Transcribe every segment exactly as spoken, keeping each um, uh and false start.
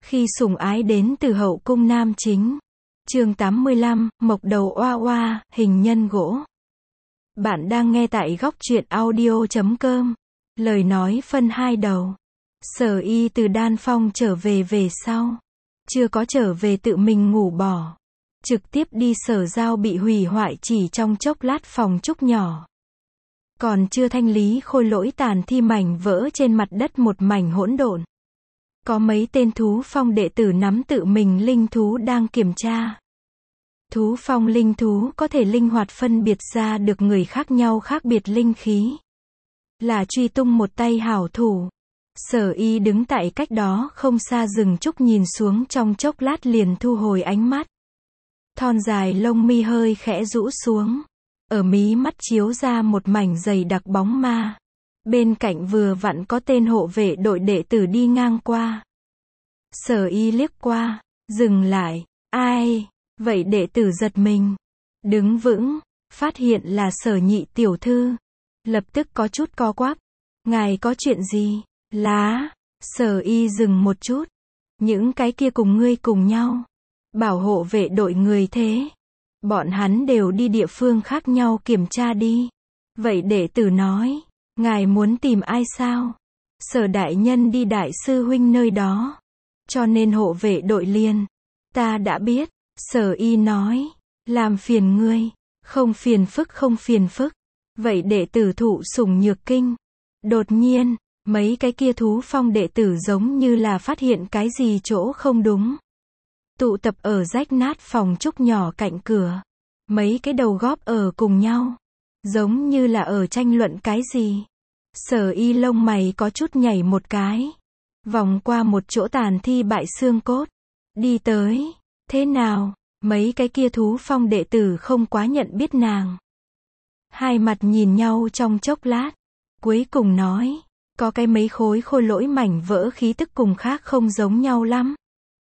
Khi sủng ái đến từ hậu cung nam chính. Chương tám mươi lăm, mộc đầu oa oa, hình nhân gỗ. Bạn đang nghe tại góc truyện audio chấm com. Lời nói phân hai đầu. Sở Y từ Đan Phong trở về về sau. Chưa có trở về tự mình ngủ bỏ. Trực tiếp đi Sở Giao bị hủy hoại chỉ trong chốc lát phòng trúc nhỏ. Còn chưa thanh lý khôi lỗi tàn thi mảnh vỡ trên mặt đất một mảnh hỗn độn. Có mấy tên thú phong đệ tử nắm tự mình linh thú đang kiểm tra. Thú phong linh thú có thể linh hoạt phân biệt ra được người khác nhau khác biệt linh khí. Là truy tung một tay hảo thủ. Sở Y đứng tại cách đó không xa rừng trúc nhìn xuống trong chốc lát liền thu hồi ánh mắt. Thon dài lông mi hơi khẽ rũ xuống. Ở mí mắt chiếu ra một mảnh dày đặc bóng ma. Bên cạnh vừa vặn có tên hộ vệ đội đệ tử đi ngang qua. Sở Y liếc qua, dừng lại, ai? Vậy đệ tử giật mình. Đứng vững, phát hiện là Sở Nhị tiểu thư. Lập tức có chút co quắp. Ngài có chuyện gì? Lá. Sở Y dừng một chút. Những cái kia cùng ngươi cùng nhau. Bảo hộ vệ đội người thế. Bọn hắn đều đi địa phương khác nhau kiểm tra đi. Vậy đệ tử nói. Ngài muốn tìm ai sao? Sở đại nhân đi đại sư huynh nơi đó. Cho nên hộ vệ đội liền. Ta đã biết. Sở Y nói. Làm phiền ngươi. Không phiền phức không phiền phức. Vậy đệ tử thụ sủng nhược kinh. Đột nhiên, mấy cái kia thú phong đệ tử giống như là phát hiện cái gì chỗ không đúng. Tụ tập ở rách nát phòng trúc nhỏ cạnh cửa. Mấy cái đầu góp ở cùng nhau. Giống như là ở tranh luận cái gì. Sở Y lông mày có chút nhảy một cái. Vòng qua một chỗ tàn thi bại xương cốt. Đi tới. Thế nào? Mấy cái kia thú phong đệ tử không quá nhận biết nàng. Hai mặt nhìn nhau trong chốc lát. Cuối cùng nói. Có cái mấy khối khôi lỗi mảnh vỡ khí tức cùng khác không giống nhau lắm.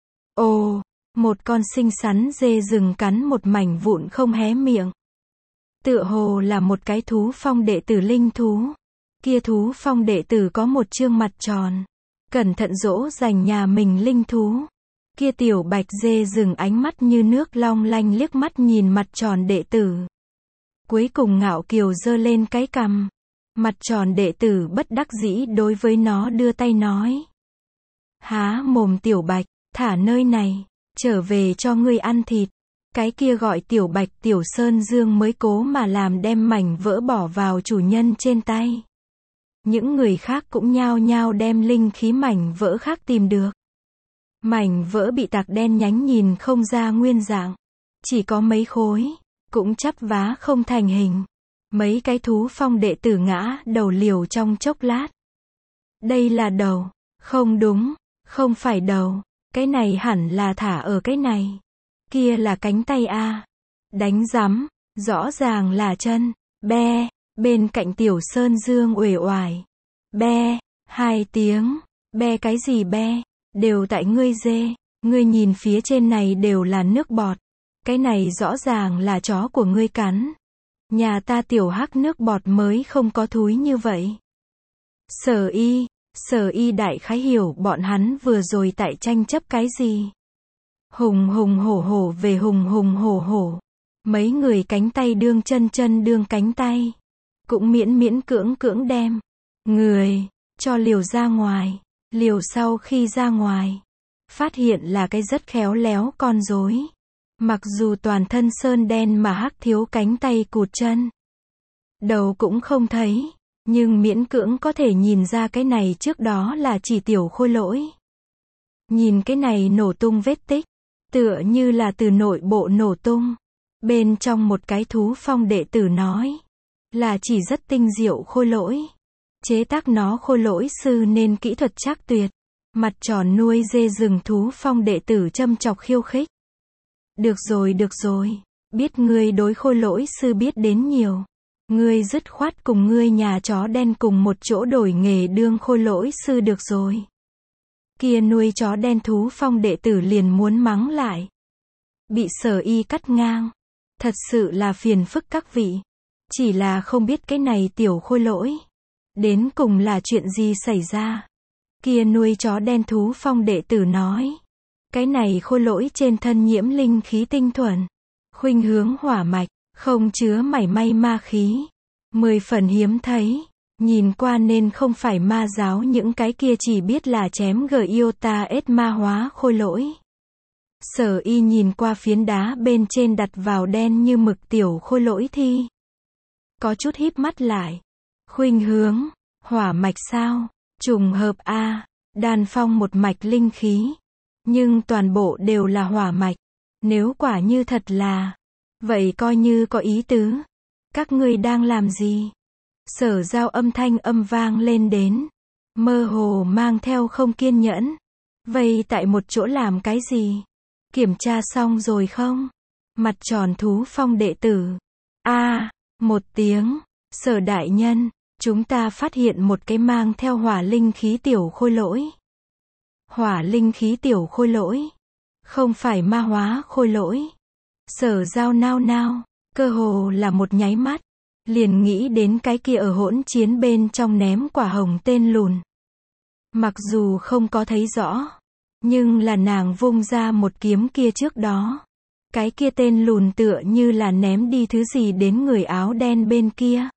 Ồ, một con xinh xắn dê rừng cắn một mảnh vụn không hé miệng. Tựa hồ là một cái thú phong đệ tử linh thú. Kia thú phong đệ tử có một trương mặt tròn. Cẩn thận dỗ dành nhà mình linh thú. Kia tiểu bạch dê rừng ánh mắt như nước long lanh liếc mắt nhìn mặt tròn đệ tử. Cuối cùng ngạo kiều giơ lên cái cằm. Mặt tròn đệ tử bất đắc dĩ đối với nó đưa tay nói. Há mồm tiểu bạch, thả nơi này, trở về cho ngươi ăn thịt. Cái kia gọi tiểu bạch tiểu sơn dương mới cố mà làm đem mảnh vỡ bỏ vào chủ nhân trên tay. Những người khác cũng nhao nhao đem linh khí mảnh vỡ khác tìm được. Mảnh vỡ bị tạc đen nhánh nhìn không ra nguyên dạng. Chỉ có mấy khối, cũng chắp vá không thành hình. Mấy cái thú phong đệ tử ngã đầu liều trong chốc lát. Đây là đầu. Không đúng, không phải đầu. Cái này hẳn là thả ở cái này. Kia là cánh tay a. Đánh rắm, rõ ràng là chân. Be, bên cạnh tiểu sơn dương uể oải. Be, hai tiếng. Be cái gì be? Đều tại ngươi dê. Ngươi nhìn phía trên này đều là nước bọt. Cái này rõ ràng là chó của ngươi cắn. Nhà ta tiểu hắc nước bọt mới không có thúi như vậy. Sở Y, Sở Y đại khái hiểu bọn hắn vừa rồi tại tranh chấp cái gì. Hùng hùng hổ hổ về hùng hùng hổ hổ. Mấy người cánh tay đương chân chân đương cánh tay. Cũng miễn miễn cưỡng cưỡng đem. Người, cho liều ra ngoài. Liều sau khi ra ngoài. Phát hiện là cái rất khéo léo con rối. Mặc dù toàn thân sơn đen mà hắc thiếu cánh tay cụt chân. Đầu cũng không thấy. Nhưng miễn cưỡng có thể nhìn ra cái này trước đó là chỉ tiểu khôi lỗi. Nhìn cái này nổ tung vết tích. Tựa như là từ nội bộ nổ tung. Bên trong một cái thú phong đệ tử nói. Là chỉ rất tinh diệu khôi lỗi. Chế tác nó khôi lỗi sư nên kỹ thuật chắc tuyệt. Mặt tròn nuôi dê rừng thú phong đệ tử châm chọc khiêu khích. Được rồi được rồi. Biết ngươi đối khôi lỗi sư biết đến nhiều. Ngươi dứt khoát cùng ngươi nhà chó đen cùng một chỗ đổi nghề đương khôi lỗi sư được rồi. Kia nuôi chó đen thú phong đệ tử liền muốn mắng lại. Bị Sở Y cắt ngang. Thật sự là phiền phức các vị. Chỉ là không biết cái này tiểu khôi lỗi. Đến cùng là chuyện gì xảy ra. Kia nuôi chó đen thú phong đệ tử nói. Cái này khôi lỗi trên thân nhiễm linh khí tinh thuần, khuynh hướng hỏa mạch, không chứa mảy may ma khí. Mười phần hiếm thấy. Nhìn qua nên không phải ma giáo những cái kia chỉ biết là chém Giota S ma hóa khôi lỗi. Sở Y nhìn qua phiến đá bên trên đặt vào đen như mực tiểu khôi lỗi thi. Có chút híp mắt lại. Khuynh hướng, hỏa mạch sao? Trùng hợp a, Đan Phong một mạch linh khí. Nhưng toàn bộ đều là hỏa mạch. Nếu quả như thật là, vậy coi như có ý tứ. Các ngươi đang làm gì? Sở Giao âm thanh âm vang lên đến. Mơ hồ mang theo không kiên nhẫn. Vậy tại một chỗ làm cái gì? Kiểm tra xong rồi không? Mặt tròn thú phong đệ tử. A, một tiếng. Sở đại nhân, chúng ta phát hiện một cái mang theo hỏa linh khí tiểu khôi lỗi. Hỏa linh khí tiểu khôi lỗi. Không phải ma hóa khôi lỗi. Sở Giao nao nao, cơ hồ là một nháy mắt. Liền nghĩ đến cái kia ở hỗn chiến bên trong ném quả hồng tên lùn. Mặc dù không có thấy rõ, nhưng là nàng vung ra một kiếm kia trước đó. Cái kia tên lùn tựa như là ném đi thứ gì đến người áo đen bên kia.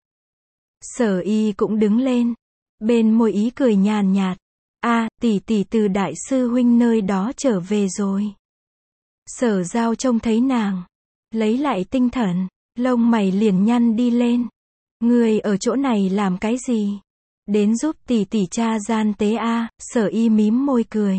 Sở Y cũng đứng lên. Bên môi ý cười nhàn nhạt. A, tỷ tỷ từ đại sư huynh nơi đó trở về rồi. Sở Giao trông thấy nàng. Lấy lại tinh thần. Lông mày liền nhăn đi lên. Người ở chỗ này làm cái gì? Đến giúp tỷ tỷ cha gian tế a, Sở Y mím môi cười.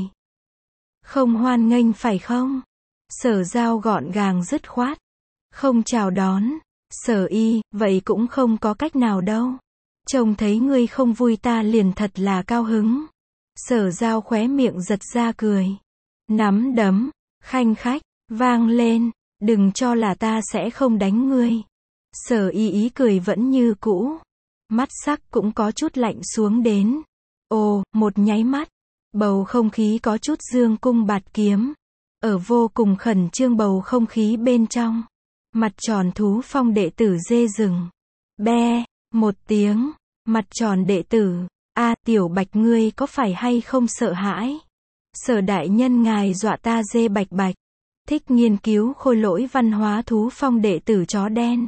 Không hoan nghênh phải không? Sở Giao gọn gàng dứt khoát. Không chào đón. Sở Y, vậy cũng không có cách nào đâu. Trông thấy ngươi không vui ta liền thật là cao hứng. Sở Giao khóe miệng giật ra cười. Nắm đấm, khanh khách, vang lên. Đừng cho là ta sẽ không đánh ngươi. Sở Y ý cười vẫn như cũ. Mắt sắc cũng có chút lạnh xuống đến. Ồ, một nháy mắt. Bầu không khí có chút dương cung bạt kiếm. Ở vô cùng khẩn trương bầu không khí bên trong. Mặt tròn thú phong đệ tử dê rừng. Be, một tiếng. Mặt tròn đệ tử. A, tiểu bạch ngươi có phải hay không sợ hãi? Sở đại nhân ngài dọa ta dê bạch bạch. Thích nghiên cứu khôi lỗi văn hóa thú phong đệ tử chó đen.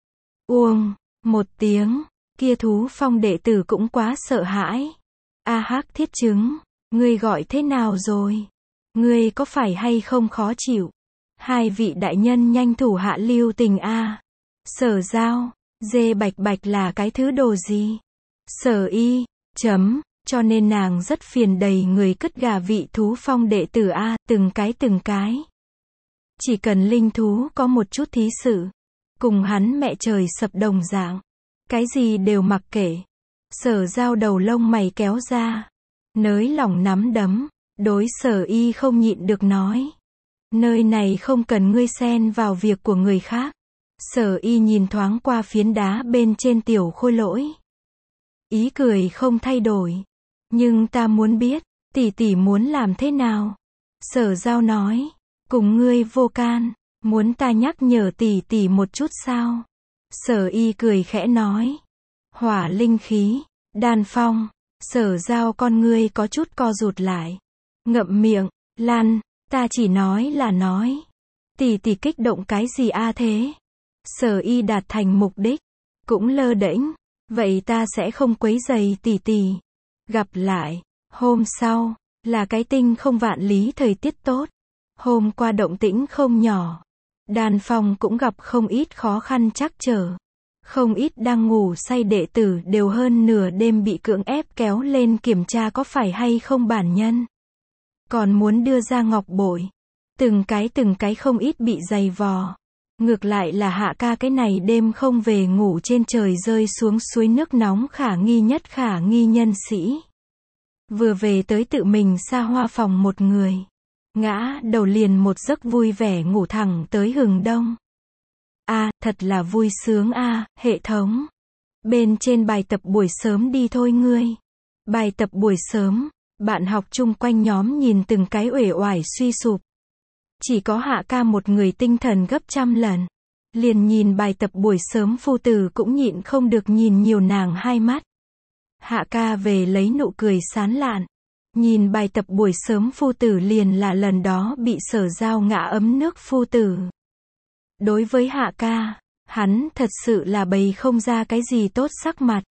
Uông, một tiếng, kia thú phong đệ tử cũng quá sợ hãi. A hắc thiết chứng, ngươi gọi thế nào rồi? Ngươi có phải hay không khó chịu? Hai vị đại nhân nhanh thủ hạ lưu tình a. Sở Giao, dê bạch bạch là cái thứ đồ gì? Sở Y, chấm, cho nên nàng rất phiền đầy người cất gà vị thú phong đệ tử a, từng cái từng cái. Chỉ cần linh thú có một chút thí sự, cùng hắn mẹ trời sập đồng dạng, cái gì đều mặc kệ. Sở Giao đầu lông mày kéo ra, nới lỏng nắm đấm, đối Sở Y không nhịn được nói. Nơi này không cần ngươi xen vào việc của người khác. Sở Y nhìn thoáng qua phiến đá bên trên tiểu khôi lỗi. Ý cười không thay đổi. Nhưng ta muốn biết, tỷ tỷ muốn làm thế nào? Sở Giao nói. Cùng ngươi vô can, muốn ta nhắc nhở tỷ tỷ một chút sao? Sở Y cười khẽ nói. Hỏa linh khí, Đan Phong. Sở Giao con ngươi có chút co rụt lại. Ngậm miệng, Lan, ta chỉ nói là nói. Tỷ tỷ kích động cái gì a thế? Sở Y đạt thành mục đích, cũng lơ đễnh. Vậy ta sẽ không quấy rầy tỷ tỷ. Gặp lại, hôm sau, là cái tinh không vạn lý thời tiết tốt. Hôm qua động tĩnh không nhỏ. Đan Phong cũng gặp không ít khó khăn trắc trở. Không ít đang ngủ say đệ tử đều hơn nửa đêm bị cưỡng ép kéo lên kiểm tra có phải hay không bản nhân. Còn muốn đưa ra ngọc bội. Từng cái từng cái không ít bị giày vò. Ngược lại là Hạ ca cái này đêm không về ngủ trên trời rơi xuống suối nước nóng khả nghi nhất khả nghi nhân sĩ. Vừa về tới tự mình xa hoa phòng một người. Ngã đầu liền một giấc vui vẻ ngủ thẳng tới hừng đông. A, thật là vui sướng a, hệ thống. Bên trên bài tập buổi sớm đi thôi ngươi. Bài tập buổi sớm, bạn học chung quanh nhóm nhìn từng cái uể oải suy sụp. Chỉ có Hạ ca một người tinh thần gấp trăm lần. Liền nhìn bài tập buổi sớm phu tử cũng nhịn không được nhìn nhiều nàng hai mắt. Hạ ca về lấy nụ cười sán lạn. Nhìn bài tập buổi sớm phu tử liền là lần đó bị Sở Giao ngã ấm nước phu tử. Đối với Hạ ca, hắn thật sự là bày không ra cái gì tốt sắc mặt.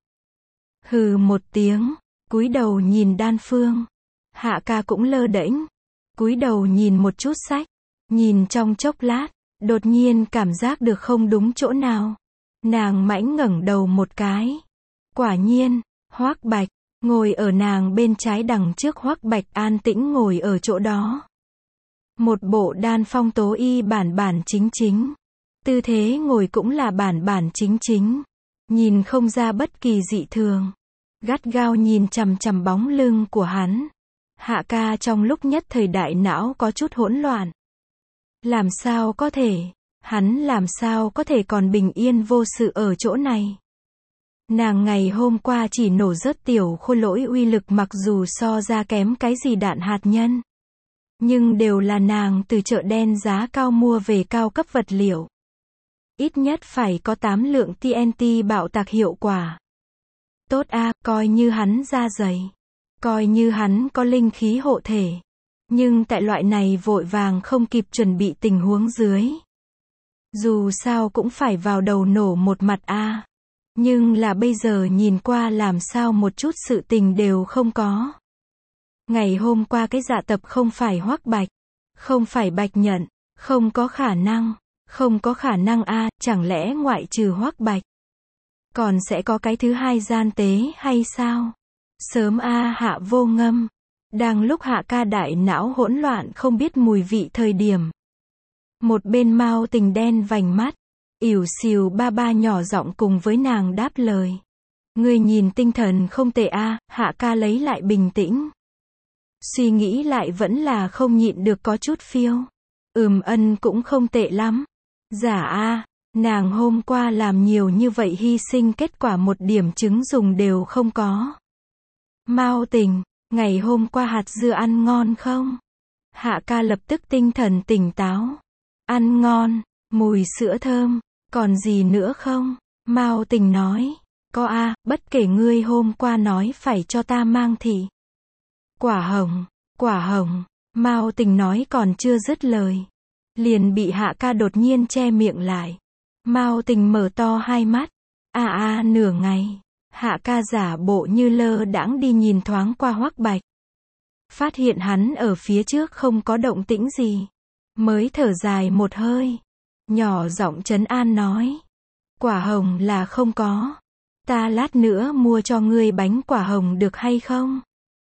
Hừ một tiếng, cúi đầu nhìn Đan Phương. Hạ ca cũng lơ đễnh, cúi đầu nhìn một chút sách, nhìn trong chốc lát, đột nhiên cảm giác được không đúng chỗ nào. Nàng mãnh ngẩng đầu một cái. Quả nhiên, Hoắc Bạch, ngồi ở nàng bên trái đằng trước Hoắc Bạch an tĩnh ngồi ở chỗ đó. Một bộ đan phong tố y bản bản chính chính. Tư thế ngồi cũng là bản bản chính chính. Nhìn không ra bất kỳ dị thường. Gắt gao nhìn chằm chằm bóng lưng của hắn. Hạ ca trong lúc nhất thời đại não có chút hỗn loạn. Làm sao có thể, hắn làm sao có thể còn bình yên vô sự ở chỗ này. Nàng ngày hôm qua chỉ nổ rớt tiểu khôi lỗi uy lực mặc dù so ra kém cái gì đạn hạt nhân. Nhưng đều là nàng từ chợ đen giá cao mua về cao cấp vật liệu. Ít nhất phải có tám lượng tê en tê bạo tạc hiệu quả. Tốt a, coi như hắn da dày. Coi như hắn có linh khí hộ thể. Nhưng tại loại này vội vàng không kịp chuẩn bị tình huống dưới. Dù sao cũng phải vào đầu nổ một mặt a. Nhưng là bây giờ nhìn qua làm sao một chút sự tình đều không có. Ngày hôm qua cái dạ tập không phải Hoắc Bạch. Không phải Bạch Nhận. Không có khả năng. Không có khả năng a, chẳng lẽ ngoại trừ Hoắc Bạch. Còn sẽ có cái thứ hai gian tế hay sao? Sớm a Hạ Vô Ngâm. Đang lúc Hạ ca đại não hỗn loạn không biết mùi vị thời điểm. Một bên Mao Tình đen vành mắt. Ỉu xìu ba ba nhỏ giọng cùng với nàng đáp lời. Ngươi nhìn tinh thần không tệ a. Hạ ca lấy lại bình tĩnh. Suy nghĩ lại vẫn là không nhịn được có chút phiêu. Ừm ân cũng không tệ lắm. Giả a, nàng hôm qua làm nhiều như vậy hy sinh kết quả một điểm chứng dùng đều không có. Mao Tình, ngày hôm qua hạt dưa ăn ngon không? Hạ ca lập tức tinh thần tỉnh táo. Ăn ngon, mùi sữa thơm, còn gì nữa không? Mao Tình nói. Có a, bất kể ngươi hôm qua nói phải cho ta mang thì. Quả hồng, quả hồng, Mao Tình nói còn chưa dứt lời. Liền bị Hạ ca đột nhiên che miệng lại. Mao Tình mở to hai mắt. A a nửa ngày. Hạ ca giả bộ như lơ đãng đi nhìn thoáng qua Hoắc Bạch. Phát hiện hắn ở phía trước không có động tĩnh gì. Mới thở dài một hơi. Nhỏ giọng trấn an nói. Quả hồng là không có. Ta lát nữa mua cho ngươi bánh quả hồng được hay không?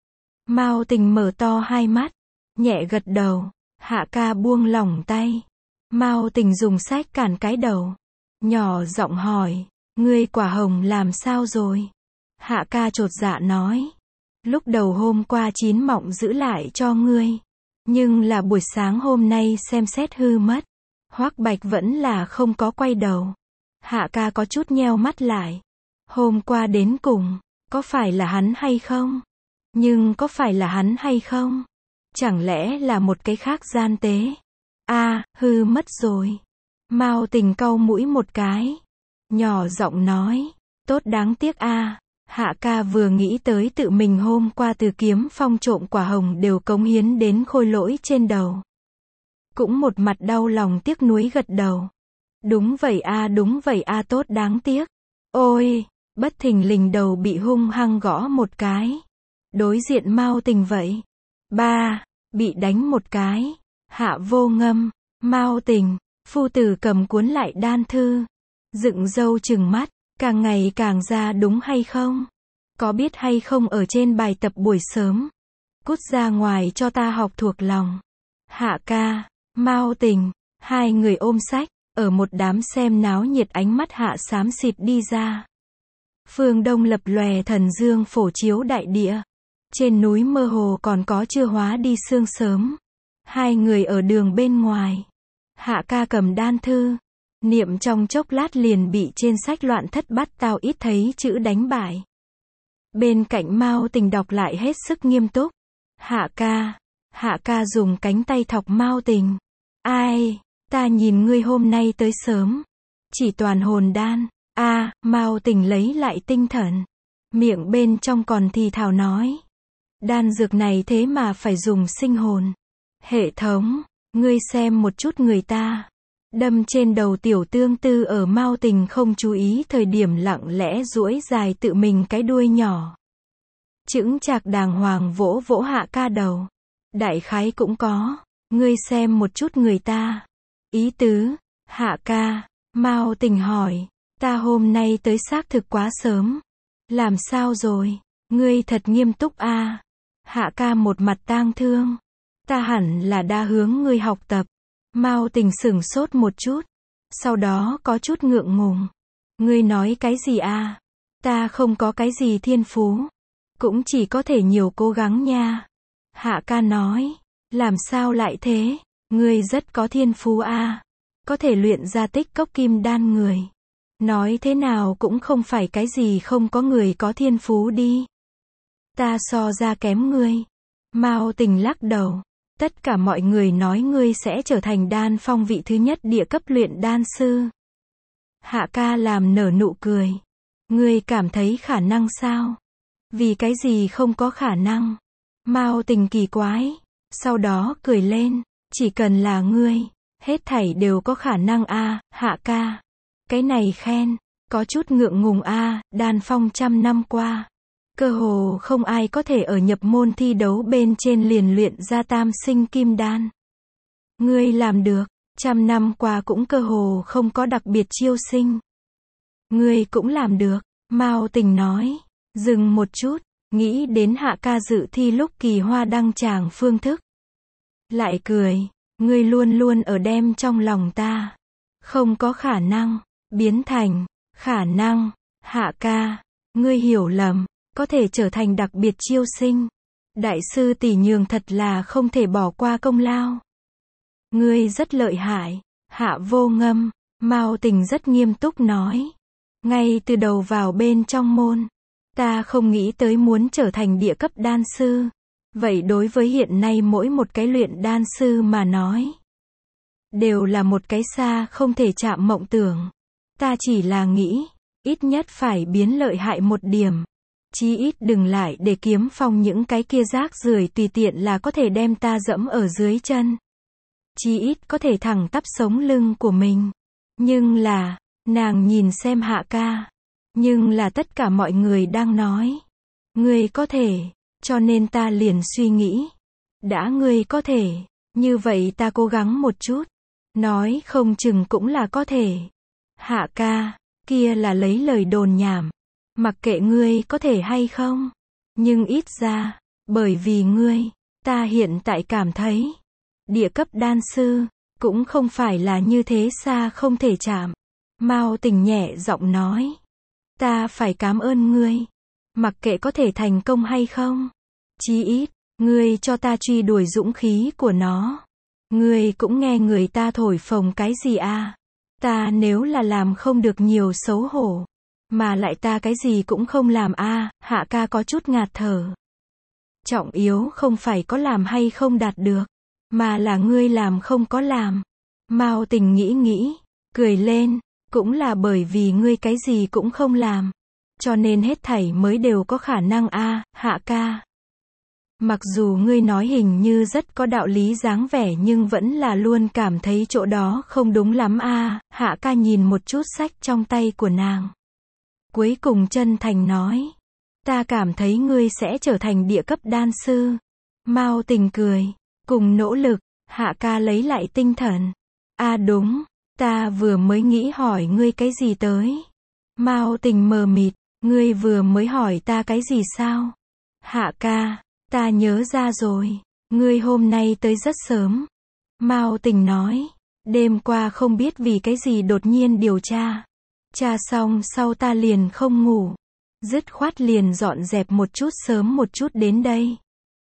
Mao Tình mở to hai mắt. Nhẹ gật đầu. Hạ ca buông lỏng tay. Mao Tình dùng sách cản cái đầu. Nhỏ giọng hỏi. Ngươi quả hồng làm sao rồi? Hạ ca chột dạ nói. Lúc đầu hôm qua chín mọng giữ lại cho ngươi. Nhưng là buổi sáng hôm nay xem xét hư mất. Hoắc Bạch vẫn là không có quay đầu. Hạ ca có chút nheo mắt lại. Hôm qua đến cùng, có phải là hắn hay không? Nhưng có phải là hắn hay không? Chẳng lẽ là một cái khác gian tế? A, hư mất rồi. Mao Tình cau mũi một cái. Nhỏ giọng nói. Tốt đáng tiếc a. Hạ ca vừa nghĩ tới tự mình hôm qua từ Kiếm Phong trộm quả hồng đều cống hiến đến khôi lỗi trên đầu. Cũng một mặt đau lòng tiếc nuối gật đầu. Đúng vậy a, đúng vậy a, tốt đáng tiếc. Ôi, bất thình lình đầu bị hung hăng gõ một cái. Đối diện Mao Tình vậy. Ba, bị đánh một cái. Hạ Vô Ngâm, Mao Tình, phu tử cầm cuốn lại đan thư. Dựng râu trừng mắt, càng ngày càng ra đúng hay không? Có biết hay không ở trên bài tập buổi sớm? Cút ra ngoài cho ta học thuộc lòng. Hạ ca, Mao Tình, hai người ôm sách, ở một đám xem náo nhiệt ánh mắt hạ xám xịt đi ra. Phương Đông lập lòe thần dương phổ chiếu đại địa. Trên núi mơ hồ còn có chưa hóa đi sương sớm. Hai người ở đường bên ngoài. Hạ ca cầm đan thư. Niệm trong chốc lát liền bị trên sách loạn thất bát tao ít thấy chữ đánh bại. Bên cạnh Mao Tình đọc lại hết sức nghiêm túc. Hạ ca. Hạ ca dùng cánh tay thọc Mao Tình. Ai, ta nhìn ngươi hôm nay tới sớm. Chỉ toàn hồn đan. A, à, Mao Tình lấy lại tinh thần. Miệng bên trong còn thì thào nói. Đan dược này thế mà phải dùng sinh hồn. Hệ thống, ngươi xem một chút người ta. Đâm trên đầu tiểu tương tư ở Mao Tình không chú ý thời điểm lặng lẽ duỗi dài tự mình cái đuôi nhỏ. Chững chạc đàng hoàng vỗ vỗ Hạ Ca đầu. Đại khái cũng có. Ngươi xem một chút người ta. Ý tứ, Hạ Ca, Mao Tình hỏi. Ta hôm nay tới xác thực quá sớm. Làm sao rồi? Ngươi thật nghiêm túc a. À? Hạ Ca một mặt tang thương. Ta hẳn là đã hướng ngươi học tập. Mao Tình sửng sốt một chút. Sau đó có chút ngượng ngùng. Ngươi nói cái gì a? À? Ta không có cái gì thiên phú. Cũng chỉ có thể nhiều cố gắng nha. Hạ Ca nói. Làm sao lại thế? Ngươi rất có thiên phú a. À? Có thể luyện ra tích cốc kim đan người. Nói thế nào cũng không phải cái gì không có người có thiên phú đi. Ta so ra kém ngươi. Mao Tình lắc đầu. Tất cả mọi người nói ngươi sẽ trở thành đan phong vị thứ nhất địa cấp luyện đan sư. Hạ Ca làm nở nụ cười. Ngươi cảm thấy khả năng sao? Vì cái gì không có khả năng? Mao Tình kỳ quái. Sau đó cười lên. Chỉ cần là ngươi, hết thảy đều có khả năng a. À, Hạ Ca. Cái này khen. Có chút ngượng ngùng a. À, đan phong trăm năm qua. Cơ hồ không ai có thể ở nhập môn thi đấu bên trên liền luyện ra tam sinh kim đan. Ngươi làm được, trăm năm qua cũng cơ hồ không có đặc biệt chiêu sinh. Ngươi cũng làm được, Mao Tình nói. Dừng một chút, nghĩ đến Hạ Ca dự thi lúc kỳ hoa đăng tràng phương thức. Lại cười, ngươi luôn luôn ở đem trong lòng ta. Không có khả năng, biến thành, khả năng, Hạ Ca, ngươi hiểu lầm. Có thể trở thành đặc biệt chiêu sinh. Đại sư tỷ nhường thật là không thể bỏ qua công lao. Ngươi rất lợi hại. Hạ Vô Ngâm, Mao Tình rất nghiêm túc nói. Ngay từ đầu vào bên trong môn, ta không nghĩ tới muốn trở thành địa cấp đan sư. Vậy đối với hiện nay mỗi một cái luyện đan sư mà nói, đều là một cái xa không thể chạm mộng tưởng. Ta chỉ là nghĩ, ít nhất phải biến lợi hại một điểm. Chí ít đừng lại để Kiếm Phong những cái kia rác rưởi tùy tiện là có thể đem ta dẫm ở dưới chân. Chí ít có thể thẳng tắp sống lưng của mình. Nhưng là, nàng nhìn xem Hạ Ca. Nhưng là tất cả mọi người đang nói. Ngươi có thể, cho nên ta liền suy nghĩ. Đã ngươi có thể, như vậy ta cố gắng một chút. Nói không chừng cũng là có thể. Hạ Ca, kia là lấy lời đồn nhảm. Mặc kệ ngươi có thể hay không. Nhưng ít ra, bởi vì ngươi, ta hiện tại cảm thấy. Địa cấp đan sư, cũng không phải là như thế xa không thể chạm. Mao Tình nhẹ giọng nói. Ta phải cảm ơn ngươi. Mặc kệ có thể thành công hay không. Chí ít, ngươi cho ta truy đuổi dũng khí của nó. Ngươi cũng nghe người ta thổi phồng cái gì à. Ta nếu là làm không được nhiều xấu hổ. Mà lại ta cái gì cũng không làm a. À, Hạ Ca có chút ngạt thở. Trọng yếu không phải có làm hay không đạt được. Mà là ngươi làm không có làm. Mao Tình nghĩ nghĩ. Cười lên. Cũng là bởi vì ngươi cái gì cũng không làm. Cho nên hết thảy mới đều có khả năng a. À, Hạ Ca. Mặc dù ngươi nói hình như rất có đạo lý dáng vẻ nhưng vẫn là luôn cảm thấy chỗ đó không đúng lắm a. À, Hạ Ca nhìn một chút sách trong tay của nàng. Cuối cùng chân thành nói. Ta cảm thấy ngươi sẽ trở thành địa cấp đan sư. Mao Tình cười. Cùng nỗ lực, Hạ Ca lấy lại tinh thần. À đúng, ta vừa mới nghĩ hỏi ngươi cái gì tới. Mao Tình mờ mịt. Ngươi vừa mới hỏi ta cái gì sao? Hạ Ca, ta nhớ ra rồi. Ngươi hôm nay tới rất sớm. Mao Tình nói. Đêm qua không biết vì cái gì đột nhiên điều tra. Tra xong sau ta liền không ngủ. Dứt khoát liền dọn dẹp một chút sớm một chút đến đây.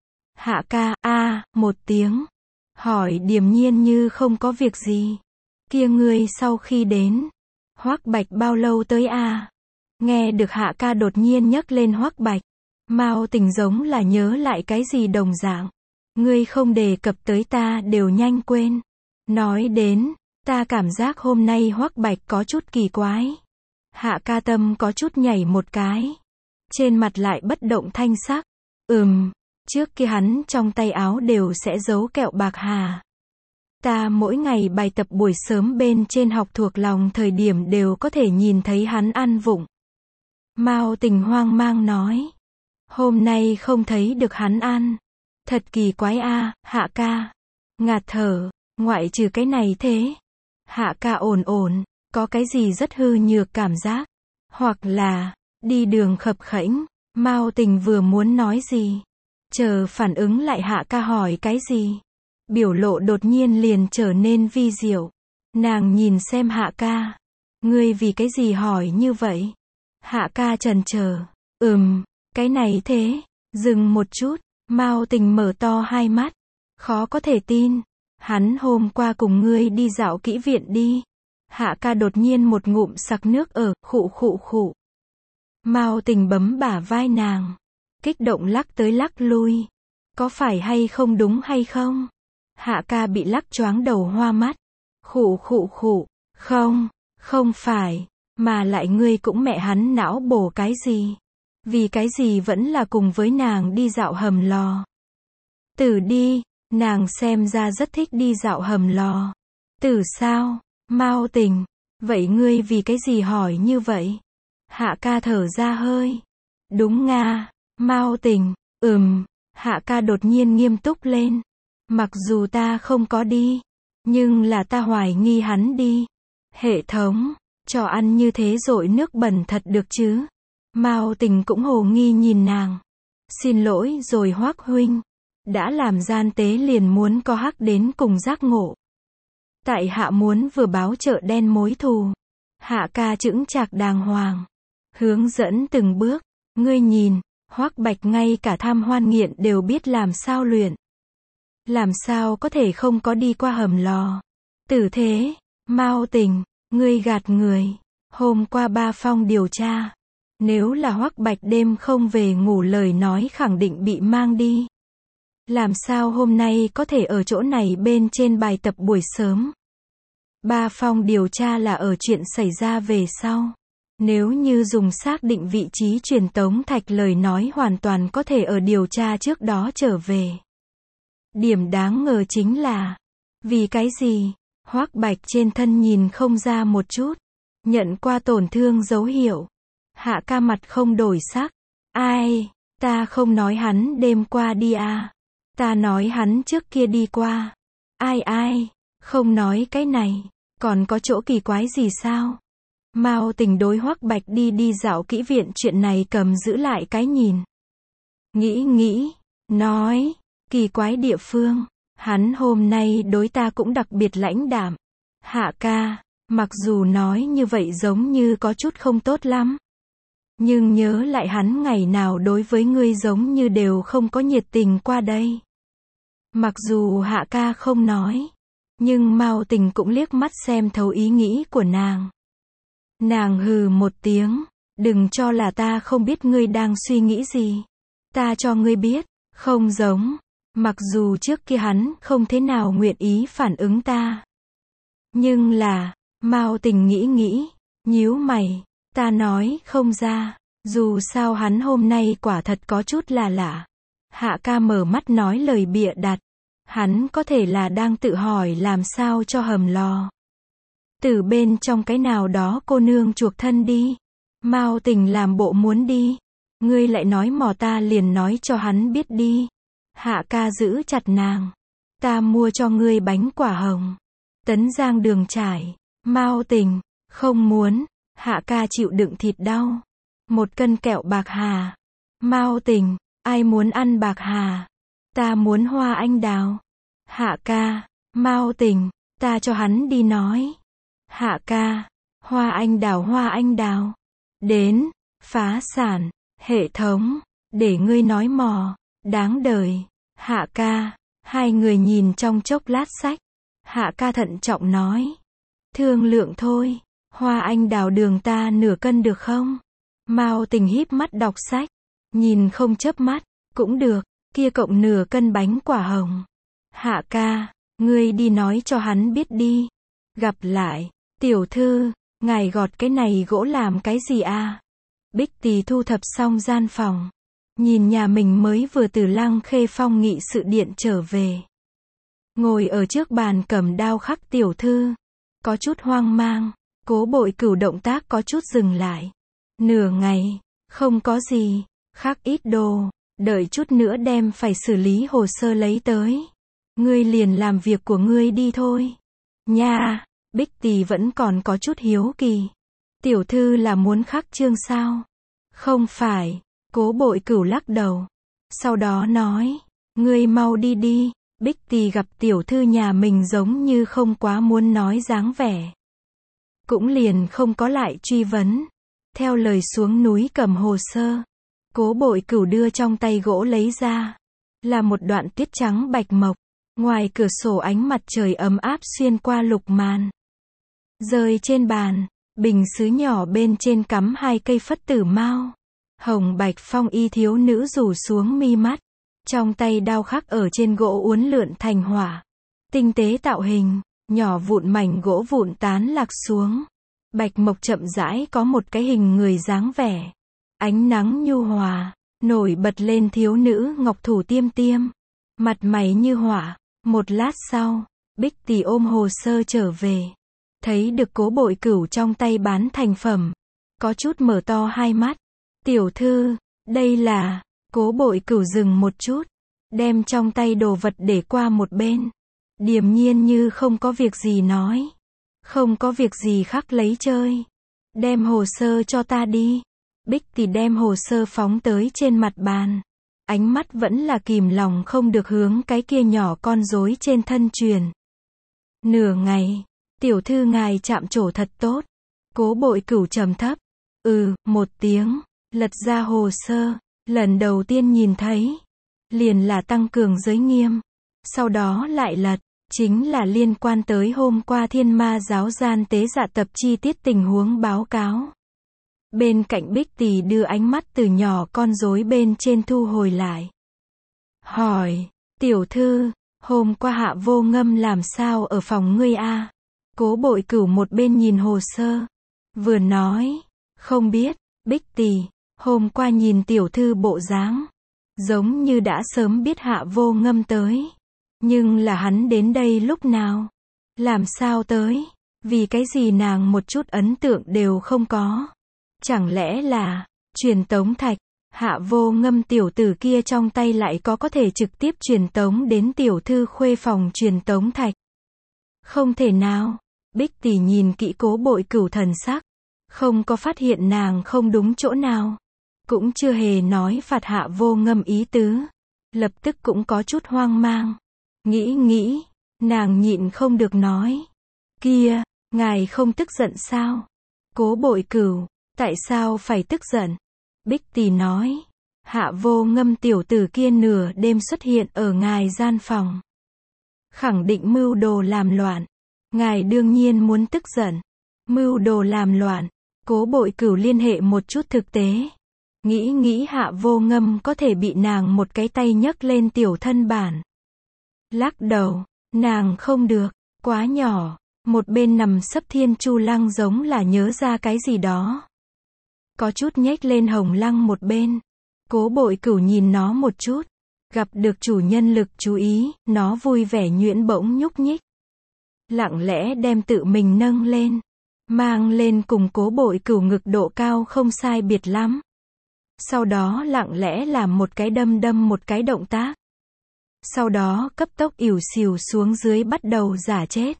Hạ Ca, a, à, một tiếng. Hỏi điềm nhiên như không có việc gì. Kia ngươi sau khi đến. Hoắc Bạch bao lâu tới a? À? Nghe được Hạ Ca đột nhiên nhắc lên Hoắc Bạch. Mao Tình giống là nhớ lại cái gì đồng dạng. Ngươi không đề cập tới ta đều nhanh quên. Nói đến, ta cảm giác hôm nay Hoắc Bạch có chút kỳ quái. Hạ Ca tâm có chút nhảy một cái. Trên mặt lại bất động thanh sắc. Ừm, Trước kia hắn trong tay áo đều sẽ giấu kẹo bạc hà. Ta mỗi ngày bài tập buổi sớm bên trên học thuộc lòng thời điểm đều có thể nhìn thấy hắn ăn vụng. Mao Tình hoang mang nói. Hôm nay không thấy được hắn ăn. Thật kỳ quái a, Hạ ca. Ngạt thở, ngoại trừ cái này thế. Hạ ca ổn ổn, có cái gì rất hư nhược cảm giác. Hoặc là, đi đường khập khẽnh. Mao Tình vừa muốn nói gì. Chờ phản ứng lại Hạ ca hỏi cái gì. Biểu lộ đột nhiên liền trở nên vi diệu. Nàng nhìn xem Hạ ca. Ngươi vì cái gì hỏi như vậy? Hạ ca chần chờ. Ừm, cái này thế. Dừng một chút. Mao Tình mở to hai mắt. Khó có thể tin. Hắn hôm qua cùng ngươi đi dạo kỹ viện đi. Hạ ca đột nhiên một ngụm sặc nước ở, khụ khụ khụ. Mao Tình bấm bả vai nàng. Kích động lắc tới lắc lui. Có phải hay không đúng hay không? Hạ ca bị lắc choáng đầu hoa mắt. Khụ khụ khụ. Không, không phải. Mà lại ngươi cũng mẹ hắn não bổ cái gì? Vì cái gì vẫn là cùng với nàng đi dạo hầm lò? Tử đi, nàng xem ra rất thích đi dạo hầm lò. Tử sao? Mao Tình. Vậy ngươi vì cái gì hỏi như vậy? Hạ ca thở ra hơi. Đúng nga. Mao Tình. Ừm. Hạ ca đột nhiên nghiêm túc lên. Mặc dù ta không có đi. Nhưng là ta hoài nghi hắn đi. Hệ thống. Cho ăn như thế rồi nước bẩn thật được chứ? Mao Tình cũng hồ nghi nhìn nàng. Xin lỗi rồi Hoắc huynh. Đã làm gian tế liền muốn có hắc đến cùng giác ngộ. Tại hạ muốn vừa báo chợ đen mối thù. Hạ ca chững chạc đàng hoàng. Hướng dẫn từng bước. Ngươi nhìn, Hoắc Bạch ngay cả tham hoan nghiện đều biết làm sao luyện. Làm sao có thể không có đi qua hầm lò. Tử thế, Mao Tình, ngươi gạt người. Hôm qua ba phong điều tra. Nếu là Hoắc Bạch đêm không về ngủ lời nói khẳng định bị mang đi. Làm sao hôm nay có thể ở chỗ này bên trên bài tập buổi sớm? Ba phong điều tra là ở chuyện xảy ra về sau. Nếu như dùng xác định vị trí truyền tống thạch lời nói hoàn toàn có thể ở điều tra trước đó trở về. Điểm đáng ngờ chính là, vì cái gì? Hoắc Bạch trên thân nhìn không ra một chút. Nhận qua tổn thương dấu hiệu. Hạ ca mặt không đổi sắc. Ai? Ta không nói hắn đêm qua đi à? Ta nói hắn trước kia đi qua. Ai ai? Không nói cái này. Còn có chỗ kỳ quái gì sao? Mao Tình đối Hoắc Bạch đi đi dạo kỹ viện chuyện này cầm giữ lại cái nhìn. Nghĩ nghĩ. Nói. Kỳ quái địa phương. Hắn hôm nay đối ta cũng đặc biệt lãnh đạm. Hạ ca. Mặc dù nói như vậy giống như có chút không tốt lắm. Nhưng nhớ lại hắn ngày nào đối với ngươi giống như đều không có nhiệt tình qua đây. Mặc dù Hạ ca không nói. Nhưng Mao Tình cũng liếc mắt xem thấu ý nghĩ của nàng. Nàng hừ một tiếng. Đừng cho là ta không biết ngươi đang suy nghĩ gì. Ta cho ngươi biết. Không giống. Mặc dù trước kia hắn không thế nào nguyện ý phản ứng ta. Nhưng là. Mao Tình nghĩ nghĩ. Nhíu mày. Ta nói không ra. Dù sao hắn hôm nay quả thật có chút là lạ. Hạ ca mở mắt nói lời bịa đặt. Hắn có thể là đang tự hỏi làm sao cho hầm lò. Từ bên trong cái nào đó cô nương chuộc thân đi. Mao Tình làm bộ muốn đi. Ngươi lại nói mò ta liền nói cho hắn biết đi. Hạ ca giữ chặt nàng. Ta mua cho ngươi bánh quả hồng. Tấn Giang đường trải. Mao Tình. Không muốn. Hạ ca chịu đựng thịt đau. Một cân kẹo bạc hà. Mao Tình. Ai muốn ăn bạc hà? Ta muốn hoa anh đào. Hạ ca. Mao Tình. Ta cho hắn đi nói. Hạ ca. Hoa anh đào hoa anh đào. Đến. Phá sản. Hệ thống. Để ngươi nói mò. Đáng đời. Hạ ca. Hai người nhìn trong chốc lát sách. Hạ ca thận trọng nói. Thương lượng thôi. Hoa anh đào đường ta nửa cân được không? Mao Tình híp mắt đọc sách. Nhìn không chớp mắt. Cũng được. Kia cộng nửa cân bánh quả hồng. Hạ ca. Ngươi đi nói cho hắn biết đi. Gặp lại. Tiểu thư. Ngài gọt cái này gỗ làm cái gì à? Bích Tì thu thập xong gian phòng. nhìn nhà mình mới vừa từ Lăng Khê Phong nghị sự điện trở về. Ngồi ở trước bàn cầm đao khắc tiểu thư. Có chút hoang mang, Cố Bội Cửu động tác có chút dừng lại. Nửa ngày, không có gì, khắc ít đồ, đợi chút nữa đem phải xử lý hồ sơ lấy tới. Ngươi liền làm việc của ngươi đi thôi. Nha, Bích Tỳ vẫn còn có chút hiếu kỳ. Tiểu thư là muốn khắc chương sao? Không phải, Cố Bội Cửu lắc đầu. Sau đó nói, ngươi mau đi đi. Bích Tỳ gặp tiểu thư nhà mình giống như không quá muốn nói dáng vẻ. Cũng liền không có lại truy vấn. Theo lời xuống núi cầm hồ sơ. Cố Bội Cửu đưa trong tay gỗ lấy ra. Là một đoạn tuyết trắng bạch mộc. Ngoài cửa sổ ánh mặt trời ấm áp xuyên qua lục màn. Rơi trên bàn, bình sứ nhỏ bên trên cắm hai cây phất tử mao. Hồng bạch phong y thiếu nữ rủ xuống mi mắt. Trong tay đao khắc ở trên gỗ uốn lượn thành hỏa. Tinh tế tạo hình, nhỏ vụn mảnh gỗ vụn tán lạc xuống. Bạch mộc chậm rãi có một cái hình người dáng vẻ. Ánh nắng nhu hòa, nổi bật lên thiếu nữ ngọc thủ tiêm tiêm. Mặt mày như hỏa. Một lát sau, Bích Tỳ ôm hồ sơ trở về. Thấy được Cố Bội Cửu trong tay bán thành phẩm. Có chút mở to hai mắt. Tiểu thư, đây là... Cố Bội Cửu dừng một chút. Đem trong tay đồ vật để qua một bên. Điềm nhiên như không có việc gì nói. Không có việc gì khác lấy chơi. Đem hồ sơ cho ta đi. Bích Tỳ đem hồ sơ phóng tới trên mặt bàn. Ánh mắt vẫn là kìm lòng không được hướng cái kia nhỏ con rối trên thân truyền. Nửa ngày, tiểu thư ngài chạm trổ thật tốt. Cố Bội Cửu trầm thấp. Ừ, một tiếng, lật ra hồ sơ, lần đầu tiên nhìn thấy. Liền là tăng cường giới nghiêm. Sau đó lại lật, chính là liên quan tới hôm qua Thiên Ma giáo gian tế dạ tập chi tiết tình huống báo cáo. Bên cạnh Bích Tỳ đưa ánh mắt từ nhỏ con rối bên trên thu hồi lại. Hỏi, tiểu thư, hôm qua Hạ Vô Ngâm làm sao ở phòng ngươi a? Cố Bội Cửu một bên nhìn hồ sơ, vừa nói, không biết. Bích Tỳ, hôm qua nhìn tiểu thư bộ dáng, giống như đã sớm biết Hạ Vô Ngâm tới. Nhưng là hắn đến đây lúc nào? Làm sao tới? Vì cái gì nàng một chút ấn tượng đều không có? Chẳng lẽ là truyền tống thạch? Hạ Vô Ngâm tiểu tử kia trong tay lại có có thể trực tiếp truyền tống đến tiểu thư khuê phòng truyền tống thạch? Không thể nào. Bích Tỳ nhìn kỹ Cố Bội Cửu thần sắc, không có phát hiện nàng không đúng chỗ nào, cũng chưa hề nói phạt Hạ Vô Ngâm ý tứ. Lập tức cũng có chút hoang mang. Nghĩ nghĩ, nàng nhịn không được nói, kia, ngài không tức giận sao? Cố Bội Cửu, tại sao phải tức giận? Bích Tỳ nói, Hạ Vô Ngâm tiểu tử kia nửa đêm xuất hiện ở ngài gian phòng. Khẳng định mưu đồ làm loạn. Ngài đương nhiên muốn tức giận. Mưu đồ làm loạn. Cố Bội Cửu liên hệ một chút thực tế. Nghĩ nghĩ Hạ Vô Ngâm có thể bị nàng một cái tay nhấc lên tiểu thân bản. Lắc đầu, nàng không được, quá nhỏ. Một bên nằm sấp Thiên Chu Lăng giống là nhớ ra cái gì đó. Có chút nhếch lên Hồng Lăng một bên. Cố Bội Cửu nhìn nó một chút. Gặp được chủ nhân lực chú ý, nó vui vẻ nhuyễn bỗng nhúc nhích. Lặng lẽ đem tự mình nâng lên. Mang lên cùng Cố Bội Cửu ngực độ cao không sai biệt lắm. Sau đó lặng lẽ làm một cái đâm đâm một cái động tác. Sau đó cấp tốc ỉu xìu xuống dưới bắt đầu giả chết.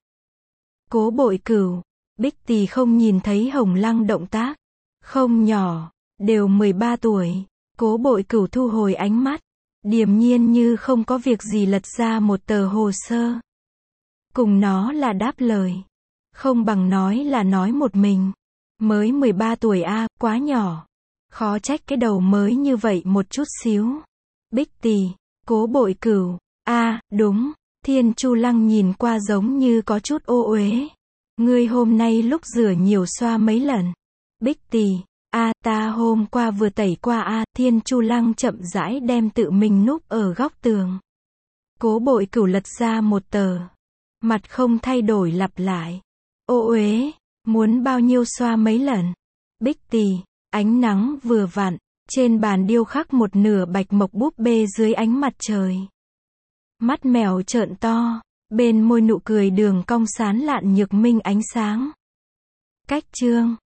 Cố Bội Cửu, Bích Tỳ không nhìn thấy Hồng Lăng động tác. Không nhỏ, đều mười ba tuổi. Cố Bội Cửu thu hồi ánh mắt. Điềm nhiên như không có việc gì lật ra một tờ hồ sơ. Cùng nó là đáp lời. Không bằng nói là nói một mình. Mới mười ba tuổi a, à, quá nhỏ. Khó trách cái đầu mới như vậy một chút xíu. Bích Tỳ, Cố Bội Cửu, a, à, đúng. Thiên Chu Lăng nhìn qua giống như có chút ô uế. Ngươi hôm nay lúc rửa nhiều xoa mấy lần. Bích Tỳ, a, à, ta hôm qua vừa tẩy qua a. À. Thiên Chu Lăng chậm rãi đem tự mình núp ở góc tường. Cố Bội Cửu lật ra một tờ. Mặt không thay đổi lặp lại. Ô uế, muốn bao nhiêu xoa mấy lần. Bích Tỳ, ánh nắng vừa vặn. Trên bàn điêu khắc một nửa bạch mộc búp bê dưới ánh mặt trời. Mắt mèo trợn to, bên môi nụ cười đường cong sán lạn nhược minh ánh sáng. Cách chương